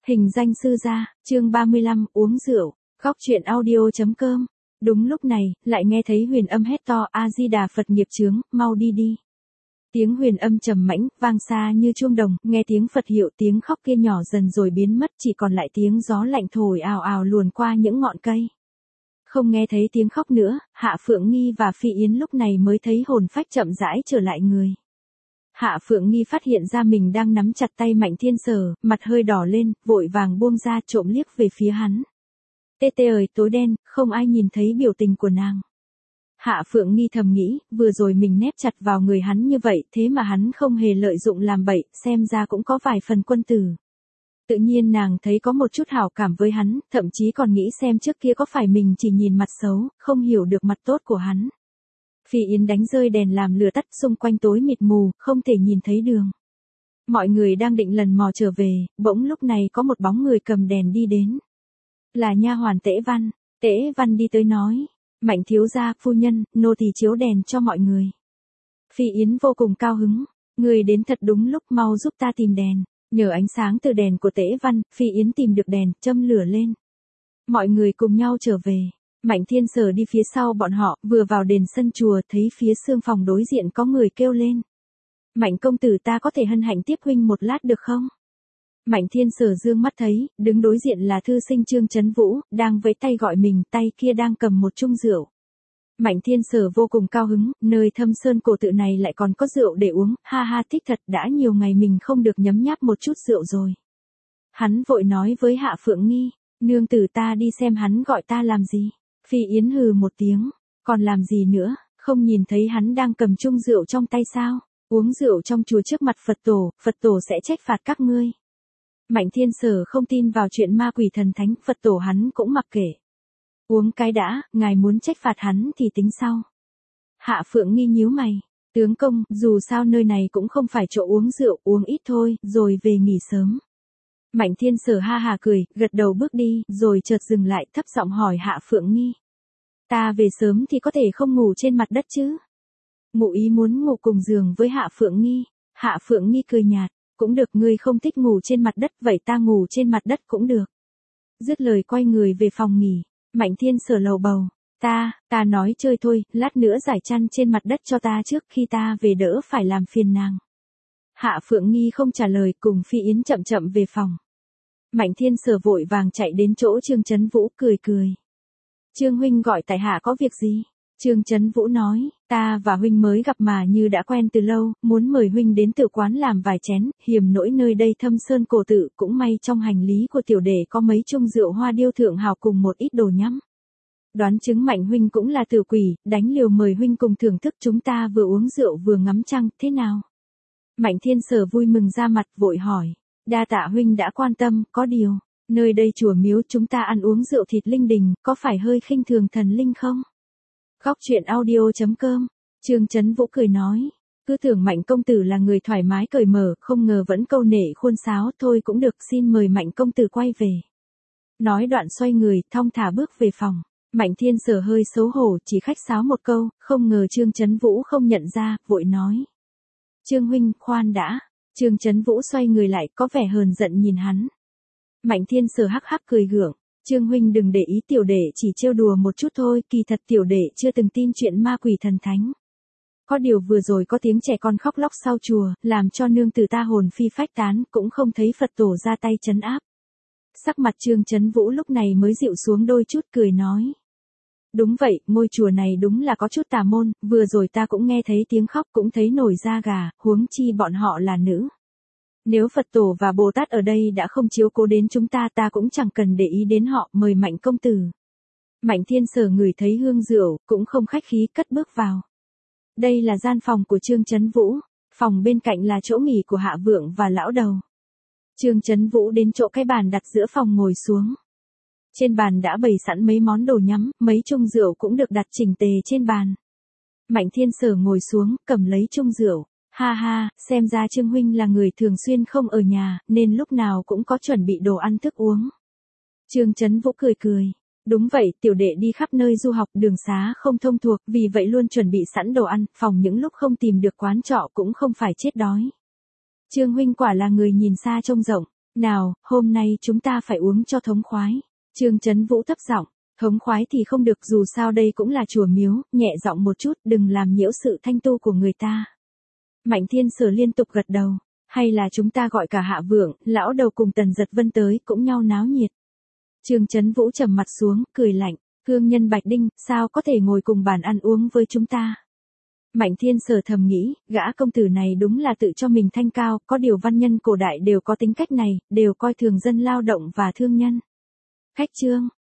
Hình danh sư gia, chương 35, uống rượu, góc truyện audio.com. Đúng lúc này, lại nghe thấy huyền âm hét to: A-di-đà Phật nghiệp chướng, mau đi đi. Tiếng huyền âm trầm mãnh, vang xa như chuông đồng, nghe tiếng Phật hiệu, tiếng khóc kia nhỏ dần rồi biến mất, chỉ còn lại tiếng gió lạnh thổi ào ào luồn qua những ngọn cây. Không nghe thấy tiếng khóc nữa, Hạ Phượng Nghi và Phi Yến lúc này mới thấy hồn phách chậm rãi trở lại người. Hạ Phượng Nghi phát hiện ra mình đang nắm chặt tay Mạnh Thiên Sở, mặt hơi đỏ lên, vội vàng buông ra trộm liếc về phía hắn. Tê tê ơi, tối đen, không ai nhìn thấy biểu tình của nàng. Hạ Phượng Nghi thầm nghĩ, vừa rồi mình nép chặt vào người hắn như vậy, thế mà hắn không hề lợi dụng làm bậy, xem ra cũng có vài phần quân tử. Tự nhiên nàng thấy có một chút hảo cảm với hắn, thậm chí còn nghĩ xem trước kia có phải mình chỉ nhìn mặt xấu, không hiểu được mặt tốt của hắn. Phi Yến đánh rơi đèn làm lửa tắt, xung quanh tối mịt mù, không thể nhìn thấy đường. Mọi người đang định lần mò trở về, bỗng lúc này có một bóng người cầm đèn đi đến. Là nha hoàn Tễ Văn. Tễ Văn đi tới nói: Mạnh thiếu gia, phu nhân, nô tỳ chiếu đèn cho mọi người. Phi Yến vô cùng cao hứng: người đến thật đúng lúc, mau giúp ta tìm đèn. Nhờ ánh sáng từ đèn của Tễ Văn, Phi Yến tìm được đèn, châm lửa lên. Mọi người cùng nhau trở về. Mạnh Thiên Sở đi phía sau bọn họ, vừa vào đền sân chùa thấy phía xương phòng đối diện có người kêu lên: Mạnh công tử, ta có thể hân hạnh tiếp huynh một lát được không? Mạnh Thiên Sở dương mắt thấy, đứng đối diện là thư sinh Trương Chấn Vũ, đang vẫy tay gọi mình, tay kia đang cầm một chung rượu. Mạnh Thiên Sở vô cùng cao hứng, nơi Thâm Sơn cổ tự này lại còn có rượu để uống, ha ha, thích thật, đã nhiều ngày mình không được nhấm nháp một chút rượu rồi. Hắn vội nói với Hạ Phượng Nghi: nương tử, ta đi xem hắn gọi ta làm gì. Phi Yến hừ một tiếng: còn làm gì nữa, không nhìn thấy hắn đang cầm chung rượu trong tay sao? Uống rượu trong chùa trước mặt Phật tổ sẽ trách phạt các ngươi. Mạnh Thiên Sở không tin vào chuyện ma quỷ thần thánh, Phật tổ hắn cũng mặc kệ. Uống cái đã, ngài muốn trách phạt hắn thì tính sau. Hạ Phượng Nghi nhíu mày: tướng công, dù sao nơi này cũng không phải chỗ uống rượu, uống ít thôi, rồi về nghỉ sớm. Mạnh Thiên Sở ha hà cười, gật đầu bước đi, rồi chợt dừng lại, thấp giọng hỏi Hạ Phượng Nghi: ta về sớm thì có thể không ngủ trên mặt đất chứ? Ngụ ý muốn ngủ cùng giường với Hạ Phượng Nghi. Hạ Phượng Nghi cười nhạt: cũng được, ngươi không thích ngủ trên mặt đất, vậy ta ngủ trên mặt đất cũng được. Dứt lời quay người về phòng nghỉ. Mạnh Thiên Sở lầu bầu: ta nói chơi thôi, lát nữa rải chăn trên mặt đất cho ta trước, khi ta về đỡ phải làm phiền nàng. Hạ Phượng Nghi không trả lời, cùng Phi Yến chậm chậm về phòng. Mạnh Thiên Sở vội vàng chạy đến chỗ Trương Chấn Vũ, cười. Trương huynh gọi tại hạ có việc gì? Trương Chấn Vũ nói: ta và huynh mới gặp mà như đã quen từ lâu, muốn mời huynh đến tự quán làm vài chén, hiềm nỗi nơi đây Thâm Sơn cổ tự, cũng may trong hành lý của tiểu đệ có mấy chung rượu hoa điêu thượng hào cùng một ít đồ nhắm. Đoán chứng Mạnh huynh cũng là tử quỷ, đánh liều mời huynh cùng thưởng thức, chúng ta vừa uống rượu vừa ngắm trăng, thế nào? Mạnh Thiên Sở vui mừng ra mặt, vội hỏi: đa tạ huynh đã quan tâm, có điều, nơi đây chùa miếu chúng ta ăn uống rượu thịt linh đình, có phải hơi khinh thường thần linh không? Góc truyện audio.com. Trương Chấn Vũ cười nói: cứ tưởng Mạnh công tử là người thoải mái cởi mở, không ngờ vẫn câu nệ khuôn sáo, thôi cũng được, xin mời Mạnh công tử quay về. Nói đoạn xoay người, thong thả bước về phòng. Mạnh Thiên Sở hơi xấu hổ, chỉ khách sáo một câu, không ngờ Trương Chấn Vũ không nhận ra, vội nói: Trương huynh, khoan đã. Trương Chấn Vũ xoay người lại, có vẻ hờn giận nhìn hắn. Mạnh Thiên Sở hắc hắc cười gượng: Trương huynh đừng để ý, tiểu đệ chỉ trêu đùa một chút thôi, kỳ thật tiểu đệ chưa từng tin chuyện ma quỷ thần thánh. Có điều vừa rồi có tiếng trẻ con khóc lóc sau chùa, làm cho nương tử ta hồn phi phách tán, cũng không thấy Phật tổ ra tay trấn áp. Sắc mặt Trương Chấn Vũ lúc này mới dịu xuống đôi chút, cười nói: đúng vậy, ngôi chùa này đúng là có chút tà môn, vừa rồi ta cũng nghe thấy tiếng khóc, cũng thấy nổi da gà, huống chi bọn họ là nữ. Nếu Phật tổ và Bồ Tát ở đây đã không chiếu cố đến chúng ta, ta cũng chẳng cần để ý đến họ, mời Mạnh công tử. Mạnh Thiên Sở ngửi thấy hương rượu, cũng không khách khí, cất bước vào. Đây là gian phòng của Trương Chấn Vũ, phòng bên cạnh là chỗ nghỉ của Hạ Vượng và lão đầu. Trương Chấn Vũ đến chỗ cái bàn đặt giữa phòng ngồi xuống. Trên bàn đã bày sẵn mấy món đồ nhắm, mấy chung rượu cũng được đặt chỉnh tề trên bàn. Mạnh Thiên Sở ngồi xuống, cầm lấy chung rượu. Ha ha, xem ra Trương huynh là người thường xuyên không ở nhà, nên lúc nào cũng có chuẩn bị đồ ăn thức uống. Trương Chấn Vũ cười. Đúng vậy, tiểu đệ đi khắp nơi du học, đường xá không thông thuộc, vì vậy luôn chuẩn bị sẵn đồ ăn, phòng những lúc không tìm được quán trọ cũng không phải chết đói. Trương huynh quả là người nhìn xa trông rộng. Nào, hôm nay chúng ta phải uống cho thống khoái. Trương Chấn Vũ thấp giọng, thống khoái thì không được, dù sao đây cũng là chùa miếu, nhẹ giọng một chút, đừng làm nhiễu sự thanh tu của người ta. Mạnh Thiên Sở liên tục gật đầu, hay là chúng ta gọi cả Hạ Vượng, lão đầu cùng Tần Giật Vân tới, cũng nhau náo nhiệt. Trương Chấn Vũ trầm mặt xuống, cười lạnh, cương nhân Bạch Đinh, sao có thể ngồi cùng bàn ăn uống với chúng ta? Mạnh Thiên Sở thầm nghĩ, gã công tử này đúng là tự cho mình thanh cao, có điều văn nhân cổ đại đều có tính cách này, đều coi thường dân lao động và thương nhân. Khách Trương,